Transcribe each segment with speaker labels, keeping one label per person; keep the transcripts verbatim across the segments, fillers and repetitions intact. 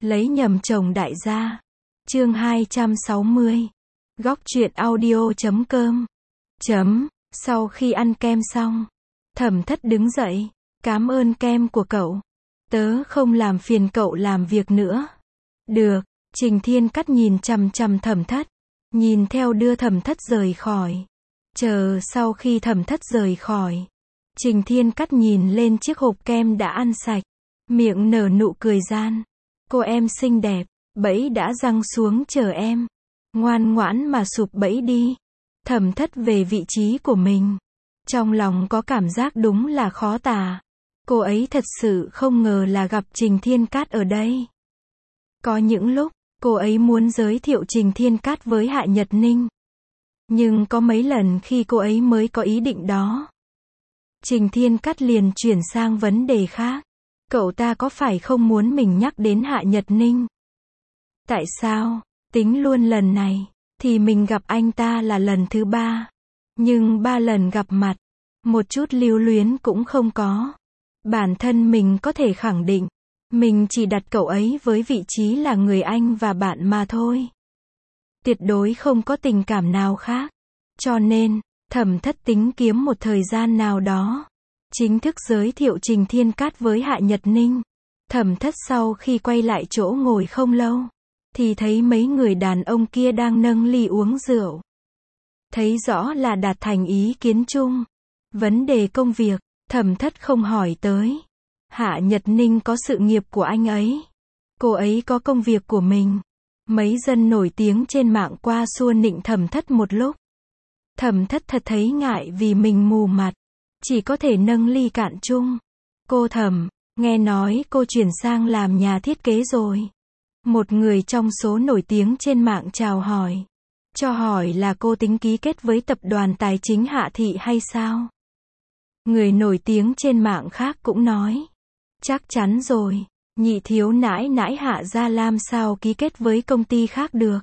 Speaker 1: Lấy nhầm chồng đại gia. Chương hai trăm sáu mươi. Góc truyện audio chấm com. Chấm. Sau khi ăn kem xong, Thẩm Thất đứng dậy. Cám ơn kem của cậu. Tớ không làm phiền cậu làm việc nữa. Được. Trình Thiên Cắt nhìn chằm chằm Thẩm Thất. Nhìn theo đưa Thẩm Thất rời khỏi. Chờ sau khi Thẩm Thất rời khỏi, Trình Thiên Cắt nhìn lên chiếc hộp kem đã ăn sạch. Miệng nở nụ cười gian. Cô em xinh đẹp, bẫy đã giăng xuống chờ em. Ngoan ngoãn mà sụp bẫy đi. Thẩm Thất về vị trí của mình. Trong lòng có cảm giác đúng là khó tả. Cô ấy thật sự không ngờ là gặp Trình Thiên Cát ở đây. Có những lúc, cô ấy muốn giới thiệu Trình Thiên Cát với Hạ Nhật Ninh. Nhưng có mấy lần khi cô ấy mới có ý định đó, Trình Thiên Cát liền chuyển sang vấn đề khác. Cậu ta có phải không muốn mình nhắc đến Hạ Nhật Ninh? Tại sao? Tính luôn lần này, thì mình gặp anh ta là lần thứ ba. Nhưng ba lần gặp mặt, một chút lưu luyến cũng không có. Bản thân mình có thể khẳng định, mình chỉ đặt cậu ấy với vị trí là người anh và bạn mà thôi. Tuyệt đối không có tình cảm nào khác. Cho nên, Thẩm Thất tính kiếm một thời gian nào đó, chính thức giới thiệu Trình Thiên Cát với Hạ Nhật Ninh. Thẩm Thất sau khi quay lại chỗ ngồi không lâu, thì thấy mấy người đàn ông kia đang nâng ly uống rượu. Thấy rõ là đạt thành ý kiến chung. Vấn đề công việc, Thẩm Thất không hỏi tới. Hạ Nhật Ninh có sự nghiệp của anh ấy. Cô ấy có công việc của mình. Mấy dân nổi tiếng trên mạng qua xua nịnh Thẩm Thất một lúc. Thẩm Thất thật thấy ngại vì mình mù mặt. Chỉ có thể nâng ly cạn chung. Cô Thẩm, nghe nói cô chuyển sang làm nhà thiết kế rồi. Một người trong số nổi tiếng trên mạng chào hỏi. Cho hỏi là cô tính ký kết với tập đoàn tài chính Hạ Thị hay sao? Người nổi tiếng trên mạng khác cũng nói. Chắc chắn rồi, nhị thiếu nãi nãi Hạ Gia Lam sao ký kết với công ty khác được?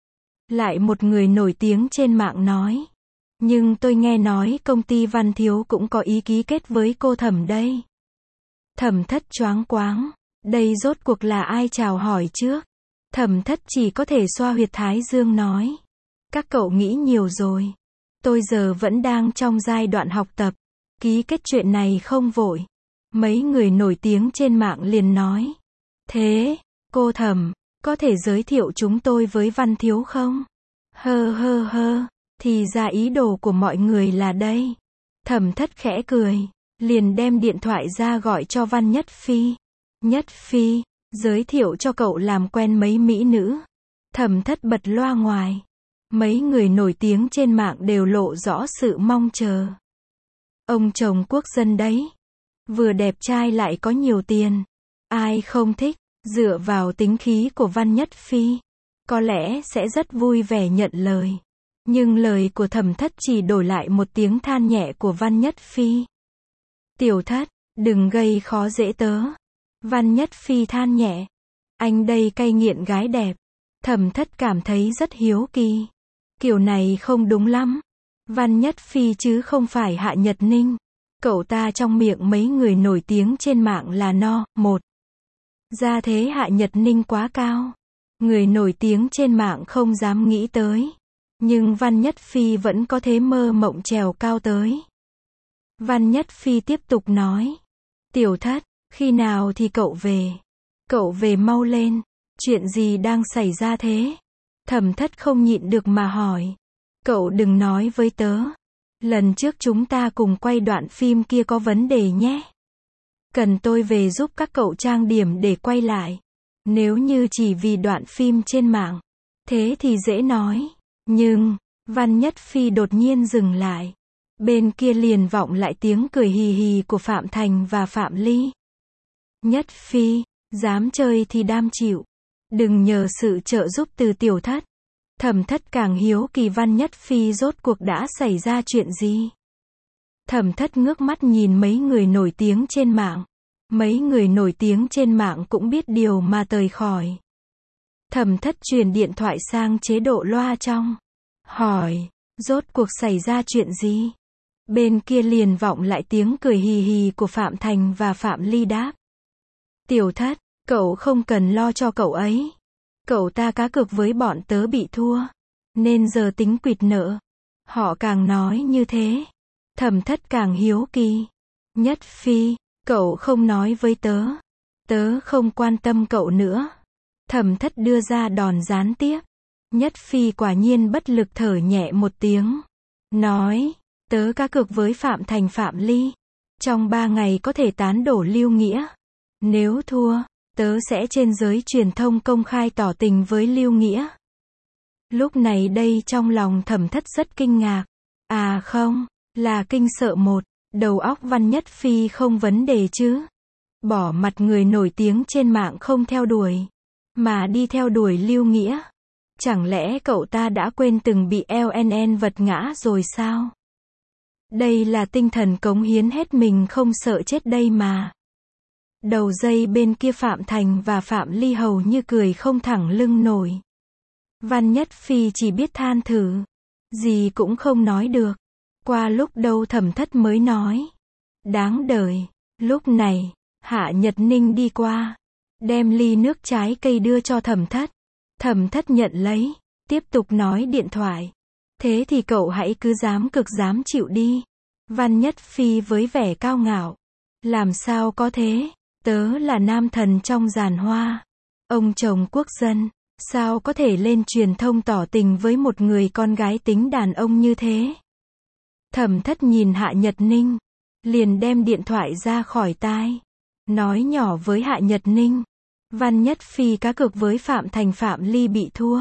Speaker 1: Lại một người nổi tiếng trên mạng nói. Nhưng tôi nghe nói công ty Văn Thiếu cũng có ý ký kết với cô Thẩm đây. Thẩm Thất choáng quáng. Đây rốt cuộc là ai chào hỏi trước? Thẩm Thất chỉ có thể xoa huyệt thái dương nói. Các cậu nghĩ nhiều rồi. Tôi giờ vẫn đang trong giai đoạn học tập. Ký kết chuyện này không vội. Mấy người nổi tiếng trên mạng liền nói. Thế, cô Thẩm, có thể giới thiệu chúng tôi với Văn Thiếu không? Hơ hơ hơ, thì ra ý đồ của mọi người là đây. Thẩm Thất khẽ cười, liền đem điện thoại ra gọi cho Văn Nhất Phi. Nhất Phi, giới thiệu cho cậu làm quen mấy mỹ nữ. Thẩm Thất bật loa ngoài. Mấy người nổi tiếng trên mạng đều lộ rõ sự mong chờ. Ông chồng quốc dân đấy. Vừa đẹp trai lại có nhiều tiền. Ai không thích, dựa vào tính khí của Văn Nhất Phi. Có lẽ sẽ rất vui vẻ nhận lời. Nhưng lời của Thẩm Thất chỉ đổi lại một tiếng than nhẹ của Văn Nhất Phi. Tiểu Thất, đừng gây khó dễ tớ. Văn Nhất Phi than nhẹ. Anh đây cay nghiện gái đẹp. Thẩm Thất cảm thấy rất hiếu kỳ. Kiểu này không đúng lắm. Văn Nhất Phi chứ không phải Hạ Nhật Ninh. Cậu ta trong miệng mấy người nổi tiếng trên mạng là no, một. Gia thế Hạ Nhật Ninh quá cao. Người nổi tiếng trên mạng không dám nghĩ tới. Nhưng Văn Nhất Phi vẫn có thế mơ mộng trèo cao tới. Văn Nhất Phi tiếp tục nói. Tiểu Thất, khi nào thì cậu về? Cậu về mau lên. Chuyện gì đang xảy ra thế? Thẩm Thất không nhịn được mà hỏi. Cậu đừng nói với tớ. Lần trước chúng ta cùng quay đoạn phim kia có vấn đề nhé. Cần tôi về giúp các cậu trang điểm để quay lại. Nếu như chỉ vì đoạn phim trên mạng, thế thì dễ nói. Nhưng, Văn Nhất Phi đột nhiên dừng lại. Bên kia liền vọng lại tiếng cười hì hì của Phạm Thành và Phạm Ly. Nhất Phi, dám chơi thì đam chịu. Đừng nhờ sự trợ giúp từ Tiểu Thất. Thẩm Thất càng hiếu kỳ Văn Nhất Phi rốt cuộc đã xảy ra chuyện gì. Thẩm Thất ngước mắt nhìn mấy người nổi tiếng trên mạng. Mấy người nổi tiếng trên mạng cũng biết điều mà tời khỏi. Thẩm Thất truyền điện thoại sang chế độ loa trong. Hỏi, rốt cuộc xảy ra chuyện gì? Bên kia liền vọng lại tiếng cười hì hì của Phạm Thành và Phạm Ly đáp. Tiểu Thất, Cậu không cần lo cho cậu ấy. Cậu ta cá cược với bọn tớ bị thua, nên giờ tính quỵt nợ. Họ càng nói như thế, Thẩm Thất càng hiếu kỳ. Nhất Phi, cậu không nói với tớ. Tớ không quan tâm cậu nữa. Thẩm Thất đưa ra đòn gián tiếp. Nhất Phi quả nhiên bất lực thở nhẹ một tiếng. Nói, tớ cá cược với Phạm Thành Phạm Ly. Trong ba ngày có thể tán đổ Lưu Nghĩa. Nếu thua, tớ sẽ trên giới truyền thông công khai tỏ tình với Lưu Nghĩa. Lúc này đây trong lòng Thẩm Thất rất kinh ngạc. À không, là kinh sợ một. Đầu óc Văn Nhất Phi không vấn đề chứ. Bỏ mặt người nổi tiếng trên mạng không theo đuổi, mà đi theo đuổi Lưu Nghĩa. Chẳng lẽ cậu ta đã quên từng bị lờ en en vật ngã rồi sao? Đây là tinh thần cống hiến hết mình không sợ chết đây mà. Đầu dây bên kia Phạm Thành và Phạm Ly hầu như cười không thẳng lưng nổi. Văn Nhất Phi chỉ biết than thử, gì cũng không nói được. Qua lúc đâu Thẩm Thất mới nói, đáng đời. Lúc này, Hạ Nhật Ninh đi qua, đem ly nước trái cây đưa cho Thẩm Thất. Thẩm Thất nhận lấy, tiếp tục nói điện thoại. Thế thì cậu hãy cứ dám cực dám chịu đi. Văn Nhất Phi với vẻ cao ngạo. Làm sao có thế, tớ là nam thần trong giàn hoa, ông chồng quốc dân, sao có thể lên truyền thông tỏ tình với một người con gái tính đàn ông như thế. Thẩm Thất nhìn Hạ Nhật Ninh, liền đem điện thoại ra khỏi tai, nói nhỏ với Hạ Nhật Ninh, Văn Nhất Phi cá cược với Phạm Thành Phạm Ly bị thua,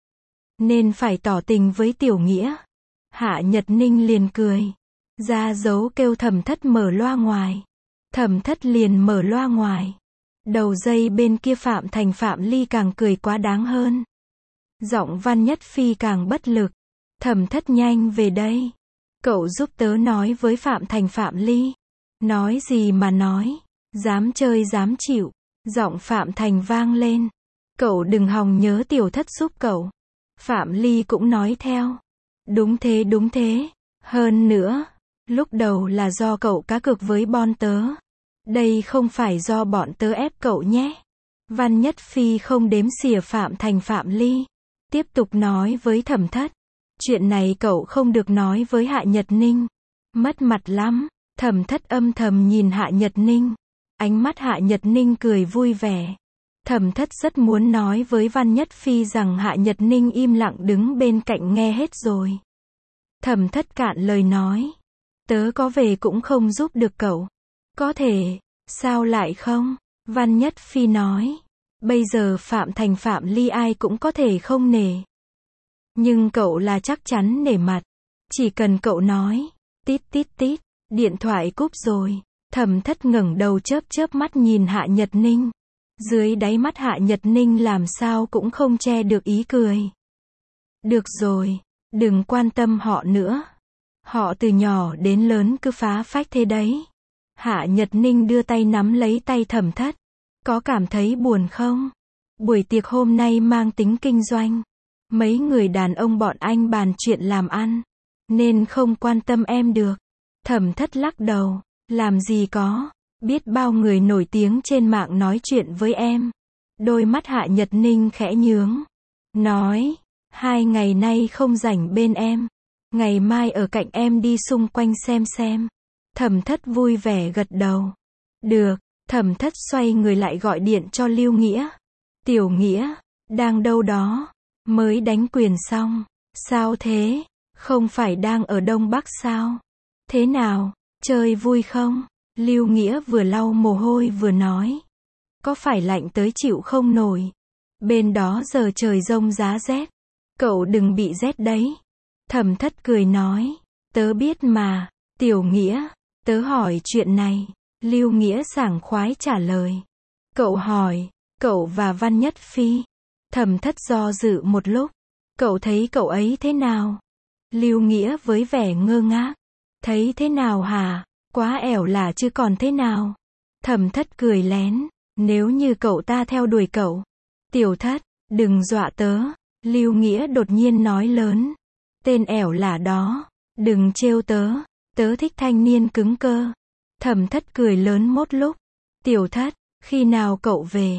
Speaker 1: nên phải tỏ tình với Tiểu Nghĩa. Hạ Nhật Ninh liền cười, ra dấu kêu Thẩm Thất mở loa ngoài. Thẩm Thất liền mở loa ngoài. Đầu dây bên kia Phạm Thành Phạm Ly càng cười quá đáng hơn. Giọng Văn Nhất Phi càng bất lực. Thẩm Thất nhanh về đây. Cậu giúp tớ nói với Phạm Thành Phạm Ly. Nói gì mà nói. Dám chơi dám chịu. Giọng Phạm Thành vang lên. Cậu đừng hòng nhớ Tiểu Thất giúp cậu. Phạm Ly cũng nói theo. Đúng thế đúng thế. Hơn nữa, lúc đầu là do cậu cá cược với bọn tớ. Đây không phải do bọn tớ ép cậu nhé. Văn Nhất Phi không đếm xỉa Phạm Thành Phạm Ly. Tiếp tục nói với Thẩm Thất. Chuyện này cậu không được nói với Hạ Nhật Ninh. Mất mặt lắm. Thẩm Thất âm thầm nhìn Hạ Nhật Ninh. Ánh mắt Hạ Nhật Ninh cười vui vẻ. Thẩm Thất rất muốn nói với Văn Nhất Phi rằng Hạ Nhật Ninh im lặng đứng bên cạnh nghe hết rồi. Thẩm Thất cạn lời nói. Tớ có về cũng không giúp được cậu. Có thể, sao lại không? Văn Nhất Phi nói. Bây giờ Phạm Thành Phạm Ly ai cũng có thể không nể. Nhưng cậu là chắc chắn nể mặt. Chỉ cần cậu nói. Tít tít tít. Điện thoại cúp rồi. Thẩm Thất ngẩng đầu chớp chớp mắt nhìn Hạ Nhật Ninh. Dưới đáy mắt Hạ Nhật Ninh làm sao cũng không che được ý cười. Được rồi, đừng quan tâm họ nữa. Họ từ nhỏ đến lớn cứ phá phách thế đấy. Hạ Nhật Ninh đưa tay nắm lấy tay Thẩm Thất. Có cảm thấy buồn không? Buổi tiệc hôm nay mang tính kinh doanh. Mấy người đàn ông bọn anh bàn chuyện làm ăn, nên không quan tâm em được. Thẩm Thất lắc đầu. Làm gì có. Biết bao người nổi tiếng trên mạng nói chuyện với em. Đôi mắt Hạ Nhật Ninh khẽ nhướng. Nói. Hai ngày nay không rảnh bên em. Ngày mai ở cạnh em đi xung quanh xem xem. Thẩm Thất vui vẻ gật đầu. Được. Thẩm Thất xoay người lại gọi điện cho Lưu Nghĩa. Tiểu Nghĩa. Đang đâu đó. Mới đánh quyền xong. Sao thế? Không phải đang ở Đông Bắc sao? Thế nào? Chơi vui không? Lưu Nghĩa vừa lau mồ hôi vừa nói. Có phải lạnh tới chịu không nổi? Bên đó giờ trời giông giá rét. Cậu đừng bị rét đấy. Thẩm Thất cười nói. Tớ biết mà. Tiểu Nghĩa. Tớ hỏi chuyện này. Lưu Nghĩa sảng khoái trả lời. Cậu hỏi. Cậu và Văn Nhất Phi. Thẩm Thất do dự một lúc. Cậu thấy cậu ấy thế nào? Lưu Nghĩa với vẻ ngơ ngác. Thấy thế nào hả? Quá ẻo là chứ còn thế nào? Thẩm Thất cười lén. Nếu như cậu ta theo đuổi cậu. Tiểu Thất, đừng dọa tớ. Lưu Nghĩa đột nhiên nói lớn. Tên ẻo là đó. Đừng trêu tớ. Tớ thích thanh niên cứng cơ. Thẩm Thất cười lớn một lúc. Tiểu Thất, khi nào cậu về?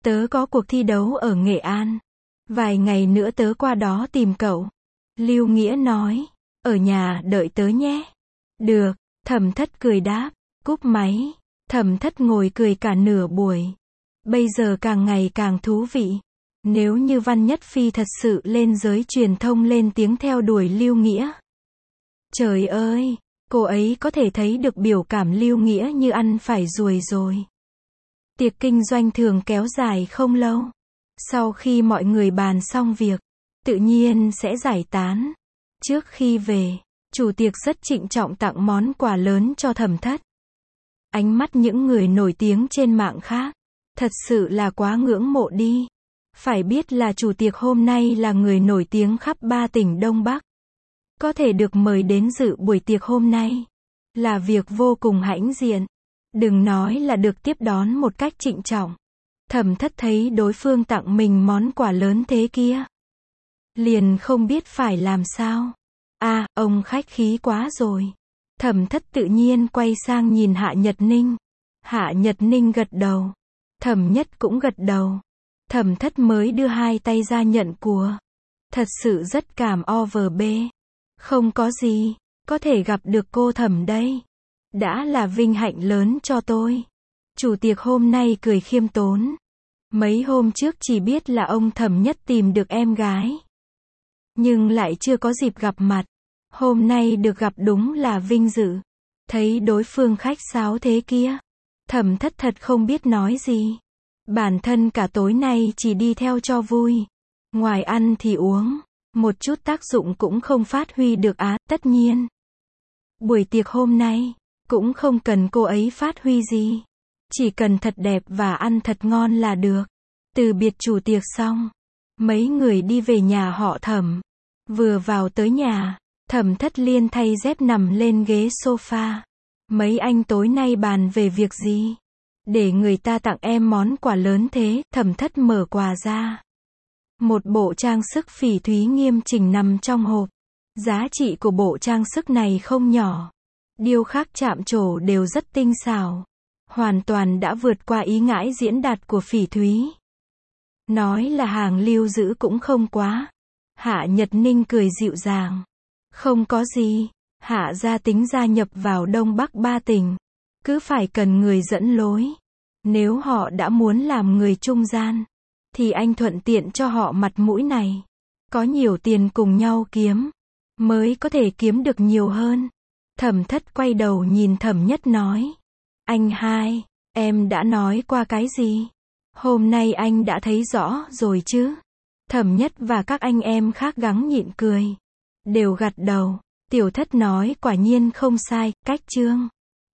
Speaker 1: Tớ có cuộc thi đấu ở Nghệ An. Vài ngày nữa tớ qua đó tìm cậu. Lưu Nghĩa nói. Ở nhà đợi tớ nhé. Được, Thẩm Thất cười đáp. Cúp máy. Thẩm Thất ngồi cười cả nửa buổi. Bây giờ càng ngày càng thú vị. Nếu như Văn Nhất Phi thật sự lên giới truyền thông lên tiếng theo đuổi Lưu Nghĩa. Trời ơi, cô ấy có thể thấy được biểu cảm Lưu Nghĩa như ăn phải ruồi rồi. Tiệc kinh doanh thường kéo dài không lâu. Sau khi mọi người bàn xong việc, tự nhiên sẽ giải tán. Trước khi về, chủ tiệc rất trịnh trọng tặng món quà lớn cho Thẩm Thất. Ánh mắt những người nổi tiếng trên mạng khác, thật sự là quá ngưỡng mộ đi. Phải biết là chủ tiệc hôm nay là người nổi tiếng khắp ba tỉnh Đông Bắc. Có thể được mời đến dự buổi tiệc hôm nay, là việc vô cùng hãnh diện. Đừng nói là được tiếp đón một cách trịnh trọng. Thẩm Thất thấy đối phương tặng mình món quà lớn thế kia, liền không biết phải làm sao. À, ông khách khí quá rồi. Thẩm Thất tự nhiên quay sang nhìn Hạ Nhật Ninh. Hạ Nhật Ninh gật đầu. Thẩm Nhất cũng gật đầu. Thẩm Thất mới đưa hai tay ra nhận của. Thật sự rất cảm over bê. Không có gì, có thể gặp được cô Thẩm đây. Đã là vinh hạnh lớn cho tôi. Chủ tiệc hôm nay cười khiêm tốn. Mấy hôm trước chỉ biết là ông Thẩm Nhất tìm được em gái, nhưng lại chưa có dịp gặp mặt. Hôm nay được gặp đúng là vinh dự. Thấy đối phương khách sáo thế kia, Thẩm Thất thật không biết nói gì. Bản thân cả tối nay chỉ đi theo cho vui. Ngoài ăn thì uống, một chút tác dụng cũng không phát huy được á. Tất nhiên, buổi tiệc hôm nay cũng không cần cô ấy phát huy gì. Chỉ cần thật đẹp và ăn thật ngon là được. Từ biệt chủ tiệc xong, mấy người đi về nhà họ Thẩm. Vừa vào tới nhà, Thẩm Thất liên thay dép nằm lên ghế sofa. Mấy anh tối nay bàn về việc gì? Để người ta tặng em món quà lớn thế. Thẩm Thất mở quà ra. Một bộ trang sức phỉ thúy nghiêm chỉnh nằm trong hộp. Giá trị của bộ trang sức này không nhỏ. Điêu khắc chạm trổ đều rất tinh xảo. Hoàn toàn đã vượt qua ý ngãi diễn đạt của phỉ thúy. Nói là hàng lưu giữ cũng không quá. Hạ Nhật Ninh cười dịu dàng. Không có gì. Hạ gia tính gia nhập vào Đông Bắc ba tỉnh. Cứ phải cần người dẫn lối. Nếu họ đã muốn làm người trung gian, thì anh thuận tiện cho họ mặt mũi này. Có nhiều tiền cùng nhau kiếm, mới có thể kiếm được nhiều hơn. Thẩm Thất quay đầu nhìn Thẩm Nhất nói. Anh hai, em đã nói qua cái gì? Hôm nay anh đã thấy rõ rồi chứ? Thẩm Nhất và các anh em khác gắng nhịn cười. Đều gật đầu. Tiểu Thất nói quả nhiên không sai, cách chương.